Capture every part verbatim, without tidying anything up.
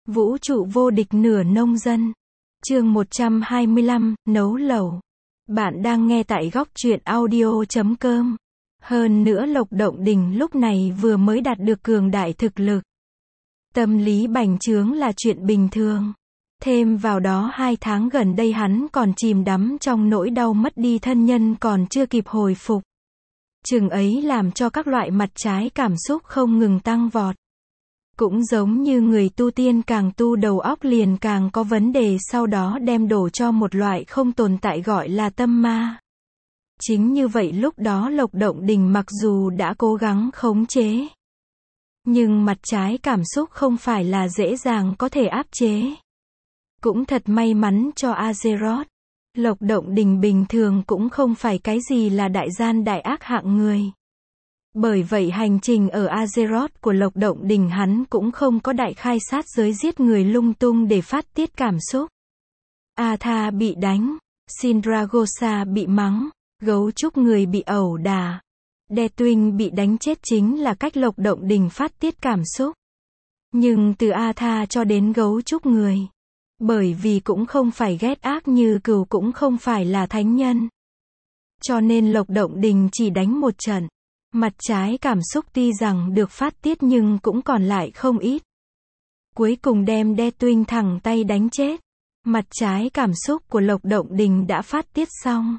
Vũ trụ vô địch nửa nông dân. Chương một trăm hai mươi lăm, nấu lẩu. Bạn đang nghe tại góc truyện audio chấm com. Hơn nữa Lộc Động Đình lúc này vừa mới đạt được cường đại thực lực. Tâm lý bành trướng là chuyện bình thường. Thêm vào đó hai tháng gần đây hắn còn chìm đắm trong nỗi đau mất đi thân nhân còn chưa kịp hồi phục. Chừng ấy làm cho các loại mặt trái cảm xúc không ngừng tăng vọt. Cũng giống như người tu tiên càng tu đầu óc liền càng có vấn đề, sau đó đem đổ cho một loại không tồn tại gọi là tâm ma. Chính như vậy lúc đó Lộc Động Đình mặc dù đã cố gắng khống chế, nhưng mặt trái cảm xúc không phải là dễ dàng có thể áp chế. Cũng thật may mắn cho Azeroth. Lộc Động Đình bình thường cũng không phải cái gì là đại gian đại ác hạng người. Bởi vậy hành trình ở Azeroth của Lộc Động Đình hắn cũng không có đại khai sát giới giết người lung tung để phát tiết cảm xúc. Atha bị đánh, Sindragosa bị mắng, gấu trúc người bị ẩu đả, Deathwing bị đánh chết chính là cách Lộc Động Đình phát tiết cảm xúc. Nhưng từ Atha cho đến gấu trúc người, bởi vì cũng không phải ghét ác như cừu cũng không phải là thánh nhân, cho nên Lộc Động Đình chỉ đánh một trận. Mặt trái cảm xúc tuy rằng được phát tiết nhưng cũng còn lại không ít. Cuối cùng đem Deathwing thẳng tay đánh chết. Mặt trái cảm xúc của Lộc Động Đình đã phát tiết xong.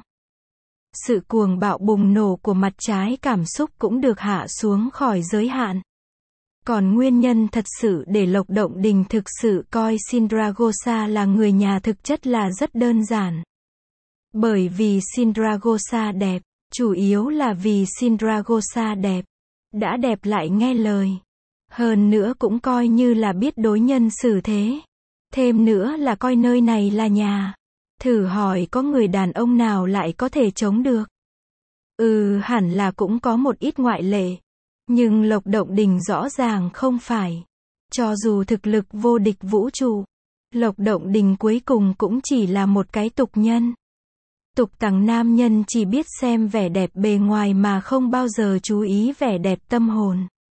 Sự cuồng bạo bùng nổ của mặt trái cảm xúc cũng được hạ xuống khỏi giới hạn. Còn nguyên nhân thật sự để Lộc Động Đình thực sự coi Sindragosa là người nhà thực chất là rất đơn giản. Bởi vì Sindragosa đẹp. Chủ yếu là vì Sindragosa đẹp. Đã đẹp lại nghe lời. Hơn nữa cũng coi như là biết đối nhân xử thế. Thêm nữa là coi nơi này là nhà. Thử hỏi có người đàn ông nào lại có thể chống được? Ừ, hẳn là cũng có một ít ngoại lệ. Nhưng Lộc Động Đình rõ ràng không phải. Cho dù thực lực vô địch vũ trụ, Lộc Động Đình cuối cùng cũng chỉ là một cái tục nhân. Tục tằng nam nhân chỉ biết xem vẻ đẹp bề ngoài mà không bao giờ chú ý vẻ đẹp tâm hồn.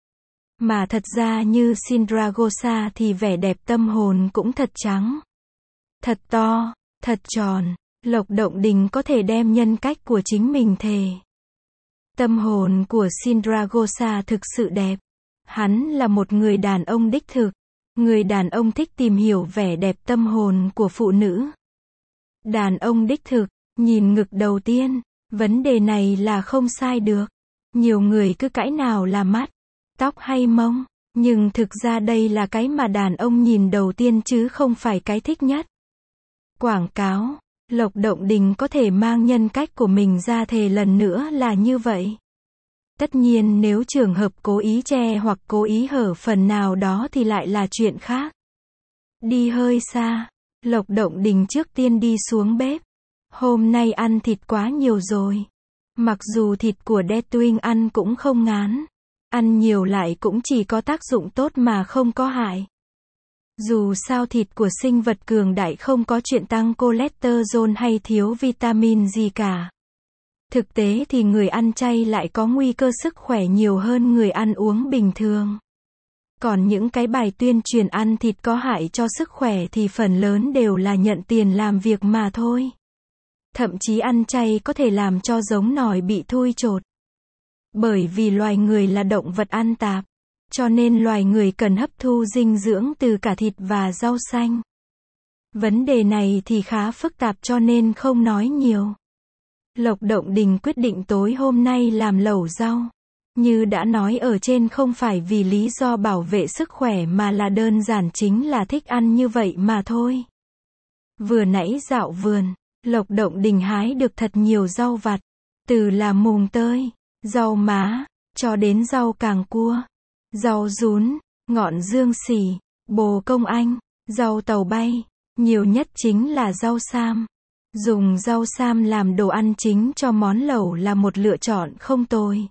Mà thật ra như Sindragosa thì vẻ đẹp tâm hồn cũng thật trắng, thật to, thật tròn. Lộc Động Đình có thể đem nhân cách của chính mình thề. Tâm hồn của Sindragosa thực sự đẹp. Hắn là một người đàn ông đích thực. Người đàn ông thích tìm hiểu vẻ đẹp tâm hồn của phụ nữ. Đàn ông đích thực. Nhìn ngực đầu tiên, vấn đề này là không sai được. Nhiều người cứ cãi nào là mắt, tóc hay mông, nhưng thực ra đây là cái mà đàn ông nhìn đầu tiên chứ không phải cái thích nhất. Quảng cáo, Lộc Động Đình có thể mang nhân cách của mình ra thề lần nữa là như vậy. Tất nhiên nếu trường hợp cố ý che hoặc cố ý hở phần nào đó thì lại là chuyện khác. Đi hơi xa, Lộc Động Đình trước tiên đi xuống bếp. Hôm nay ăn thịt quá nhiều rồi. Mặc dù thịt của Deathwing ăn cũng không ngán. Ăn nhiều lại cũng chỉ có tác dụng tốt mà không có hại. Dù sao thịt của sinh vật cường đại không có chuyện tăng cholesterol hay thiếu vitamin gì cả. Thực tế thì người ăn chay lại có nguy cơ sức khỏe nhiều hơn người ăn uống bình thường. Còn những cái bài tuyên truyền ăn thịt có hại cho sức khỏe thì phần lớn đều là nhận tiền làm việc mà thôi. Thậm chí ăn chay có thể làm cho giống nòi bị thui chột. Bởi vì loài người là động vật ăn tạp, cho nên loài người cần hấp thu dinh dưỡng từ cả thịt và rau xanh. Vấn đề này thì khá phức tạp cho nên không nói nhiều. Lộc Động Đình quyết định tối hôm nay làm lẩu rau. Như đã nói ở trên không phải vì lý do bảo vệ sức khỏe mà là đơn giản chính là thích ăn như vậy mà thôi. Vừa nãy dạo vườn, Lộc Động Đình hái được thật nhiều rau vặt, từ là mùng tơi, rau má, cho đến rau càng cua, rau rún, ngọn dương xỉ, bồ công anh, rau tàu bay, nhiều nhất chính là rau sam. Dùng rau sam làm đồ ăn chính cho món lẩu là một lựa chọn không tồi.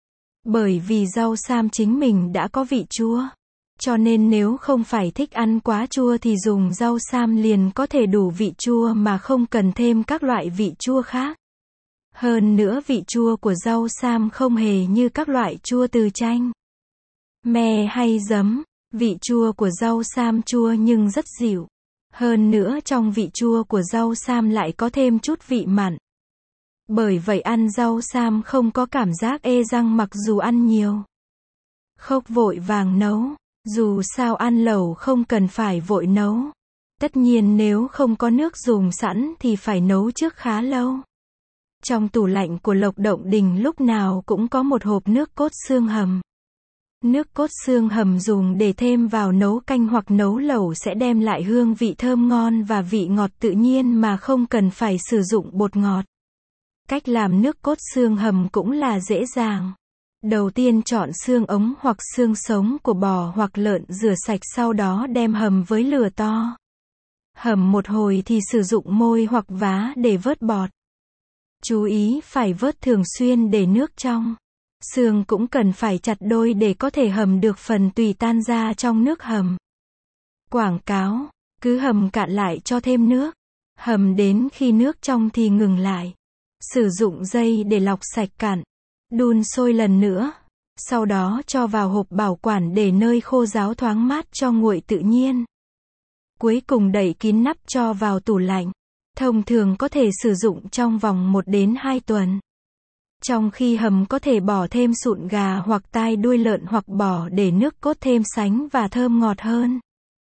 Bởi vì rau sam chính mình đã có vị chua. Cho nên nếu không phải thích ăn quá chua thì dùng rau sam liền có thể đủ vị chua mà không cần thêm các loại vị chua khác. Hơn nữa vị chua của rau sam không hề như các loại chua từ chanh, me hay giấm. Vị chua của rau sam chua nhưng rất dịu. Hơn nữa trong vị chua của rau sam lại có thêm chút vị mặn. Bởi vậy ăn rau sam không có cảm giác ê răng mặc dù ăn nhiều. Không vội vàng nấu. Dù sao ăn lẩu không cần phải vội nấu. Tất nhiên nếu không có nước dùng sẵn thì phải nấu trước khá lâu. Trong tủ lạnh của Lộc Động Đình lúc nào cũng có một hộp nước cốt xương hầm. Nước cốt xương hầm dùng để thêm vào nấu canh hoặc nấu lẩu sẽ đem lại hương vị thơm ngon và vị ngọt tự nhiên mà không cần phải sử dụng bột ngọt. Cách làm nước cốt xương hầm cũng là dễ dàng. Đầu tiên chọn xương ống hoặc xương sống của bò hoặc lợn rửa sạch sau đó đem hầm với lửa to. Hầm một hồi thì sử dụng môi hoặc vá để vớt bọt. Chú ý phải vớt thường xuyên để nước trong. Xương cũng cần phải chặt đôi để có thể hầm được phần tùy tan ra trong nước hầm. Quảng cáo, cứ hầm cạn lại cho thêm nước. Hầm đến khi nước trong thì ngừng lại. Sử dụng dây để lọc sạch cặn. Đun sôi lần nữa. Sau đó cho vào hộp bảo quản để nơi khô ráo thoáng mát cho nguội tự nhiên. Cuối cùng đậy kín nắp cho vào tủ lạnh. Thông thường có thể sử dụng trong vòng một đến hai tuần. Trong khi hầm có thể bỏ thêm sụn gà hoặc tai đuôi lợn hoặc bò để nước cốt thêm sánh và thơm ngọt hơn.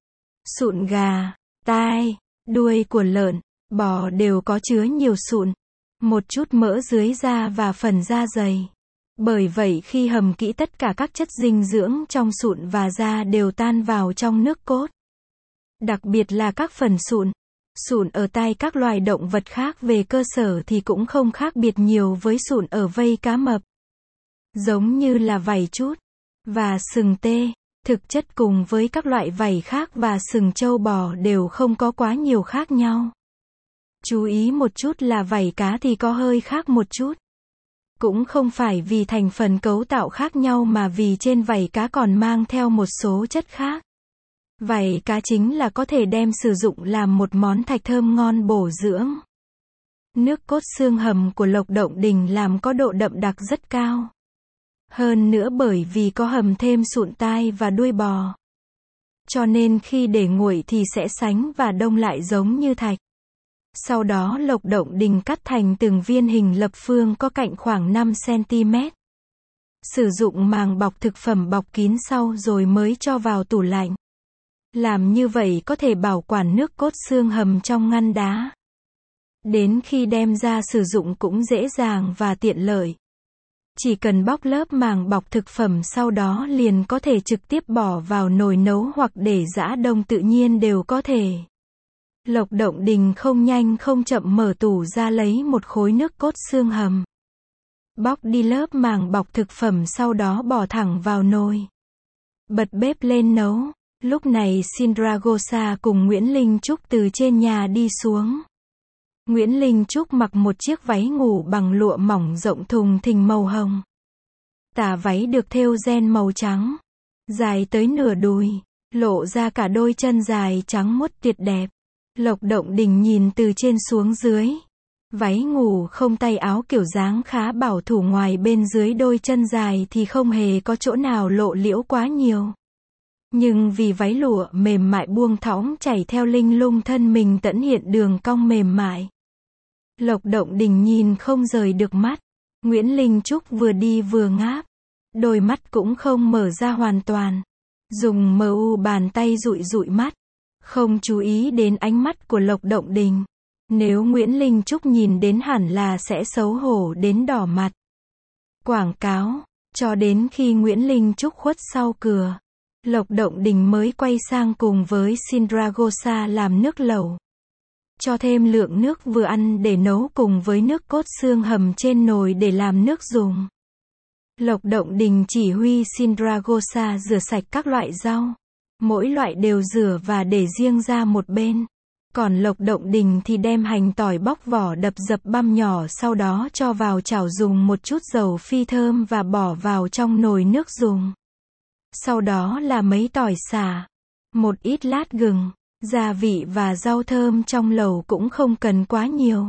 Sụn gà, tai, đuôi của lợn, bò đều có chứa nhiều sụn, một chút mỡ dưới da và phần da dày. Bởi vậy khi hầm kỹ tất cả các chất dinh dưỡng trong sụn và da đều tan vào trong nước cốt. Đặc biệt là các phần sụn. Sụn ở tai các loài động vật khác về cơ sở thì cũng không khác biệt nhiều với sụn ở vây cá mập. Giống như là vảy trút và sừng tê, thực chất cùng với các loại vảy khác và sừng trâu bò đều không có quá nhiều khác nhau. Chú ý một chút là vảy cá thì có hơi khác một chút. Cũng không phải vì thành phần cấu tạo khác nhau mà vì trên vảy cá còn mang theo một số chất khác. Vảy cá chính là có thể đem sử dụng làm một món thạch thơm ngon bổ dưỡng. Nước cốt xương hầm của Lộc Động Đình làm có độ đậm đặc rất cao. Hơn nữa bởi vì có hầm thêm sụn tai và đuôi bò. Cho nên khi để nguội thì sẽ sánh và đông lại giống như thạch. Sau đó Lộc Động Đình cắt thành từng viên hình lập phương có cạnh khoảng năm xăng-ti-mét. Sử dụng màng bọc thực phẩm bọc kín sau rồi mới cho vào tủ lạnh. Làm như vậy có thể bảo quản nước cốt xương hầm trong ngăn đá. Đến khi đem ra sử dụng cũng dễ dàng và tiện lợi. Chỉ cần bóc lớp màng bọc thực phẩm sau đó liền có thể trực tiếp bỏ vào nồi nấu hoặc để giã đông tự nhiên đều có thể. Lộc Động Đình không nhanh không chậm mở tủ ra lấy một khối nước cốt xương hầm. Bóc đi lớp màng bọc thực phẩm sau đó bỏ thẳng vào nồi. Bật bếp lên nấu. Lúc này Sindragosa cùng Nguyễn Linh Trúc từ trên nhà đi xuống. Nguyễn Linh Trúc mặc một chiếc váy ngủ bằng lụa mỏng rộng thùng thình màu hồng. Tà váy được thêu ren màu trắng, dài tới nửa đùi, lộ ra cả đôi chân dài trắng muốt tuyệt đẹp. Lộc Động Đình nhìn từ trên xuống dưới. Váy ngủ không tay áo kiểu dáng khá bảo thủ, ngoài bên dưới đôi chân dài thì không hề có chỗ nào lộ liễu quá nhiều. Nhưng vì váy lụa mềm mại buông thõng chảy theo linh lung thân mình tận hiện đường cong mềm mại. Lộc Động Đình nhìn không rời được mắt. Nguyễn Linh Trúc vừa đi vừa ngáp. Đôi mắt cũng không mở ra hoàn toàn. Dùng mờ u bàn tay dụi dụi mắt. Không chú ý đến ánh mắt của Lộc Động Đình. Nếu Nguyễn Linh Trúc nhìn đến hẳn là sẽ xấu hổ đến đỏ mặt. Quảng cáo. Cho đến khi Nguyễn Linh Trúc khuất sau cửa, Lộc Động Đình mới quay sang cùng với Sindragosa làm nước lẩu. Cho thêm lượng nước vừa ăn để nấu cùng với nước cốt xương hầm trên nồi để làm nước dùng. Lộc Động Đình chỉ huy Sindragosa rửa sạch các loại rau. Mỗi loại đều rửa và để riêng ra một bên. Còn Lộc Động Đình thì đem hành tỏi bóc vỏ đập dập băm nhỏ sau đó cho vào chảo dùng một chút dầu phi thơm và bỏ vào trong nồi nước dùng. Sau đó là mấy tỏi xả, một ít lát gừng, gia vị và rau thơm trong lẩu cũng không cần quá nhiều.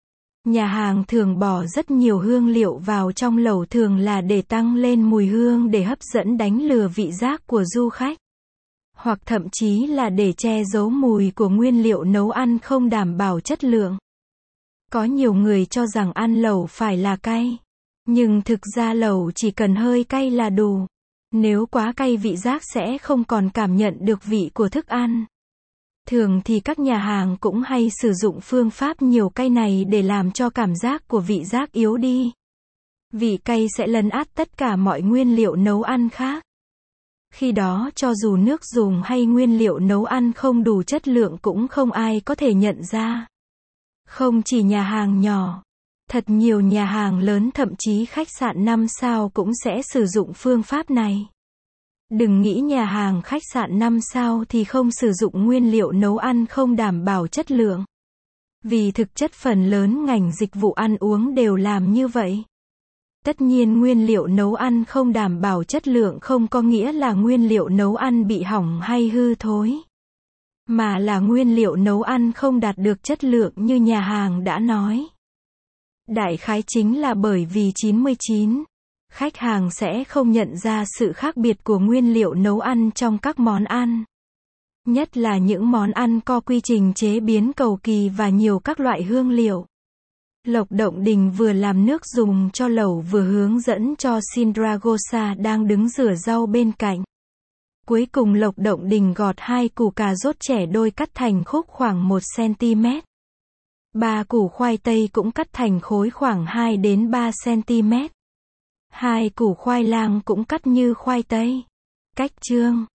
Nhà hàng thường bỏ rất nhiều hương liệu vào trong lẩu thường là để tăng lên mùi hương để hấp dẫn đánh lừa vị giác của du khách. hoặc thậm chí là để che giấu mùi của nguyên liệu nấu ăn không đảm bảo chất lượng. Có nhiều người cho rằng ăn lẩu phải là cay. Nhưng thực ra lẩu chỉ cần hơi cay là đủ. Nếu quá cay vị giác sẽ không còn cảm nhận được vị của thức ăn. Thường thì các nhà hàng cũng hay sử dụng phương pháp nhiều cay này để làm cho cảm giác của vị giác yếu đi. Vị cay sẽ lấn át tất cả mọi nguyên liệu nấu ăn khác. Khi đó cho dù nước dùng hay nguyên liệu nấu ăn không đủ chất lượng cũng không ai có thể nhận ra. Không chỉ nhà hàng nhỏ, thật nhiều nhà hàng lớn thậm chí khách sạn năm sao cũng sẽ sử dụng phương pháp này. Đừng nghĩ nhà hàng khách sạn năm sao thì không sử dụng nguyên liệu nấu ăn không đảm bảo chất lượng. Vì thực chất phần lớn ngành dịch vụ ăn uống đều làm như vậy. Tất nhiên nguyên liệu nấu ăn không đảm bảo chất lượng không có nghĩa là nguyên liệu nấu ăn bị hỏng hay hư thối. Mà là nguyên liệu nấu ăn không đạt được chất lượng như nhà hàng đã nói. Đại khái chính là bởi vì chín mươi chín, khách hàng sẽ không nhận ra sự khác biệt của nguyên liệu nấu ăn trong các món ăn. Nhất là những món ăn có quy trình chế biến cầu kỳ và nhiều các loại hương liệu. Lộc Động Đình vừa làm nước dùng cho lẩu vừa hướng dẫn cho Sindragosa đang đứng rửa rau bên cạnh. Cuối cùng Lộc Động Đình gọt hai củ cà rốt trẻ đôi cắt thành khúc khoảng một xăng-ti-mét. Ba củ khoai tây cũng cắt thành khối khoảng hai đến ba xăng-ti-mét. Hai củ khoai lang cũng cắt như khoai tây. Cách chương.